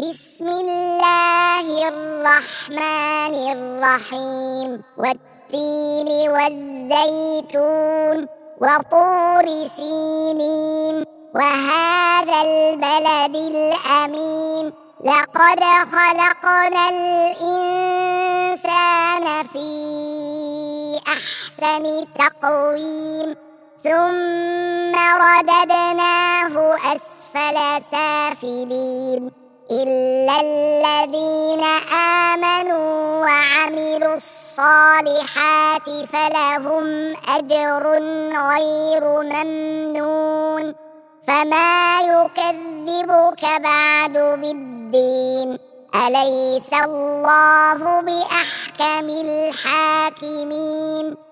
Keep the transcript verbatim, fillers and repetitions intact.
بسم الله الرحمن الرحيم والتين والزيتون وطور سينين وهذا البلد الأمين لقد خلقنا الإنسان في أحسن تقويم ثم رددناه أسفل سافلين إلا الذين آمنوا وعملوا الصالحات فلهم أجر غير ممنون فما يكذبك بعد بالدين أليس الله بأحكم الحاكمين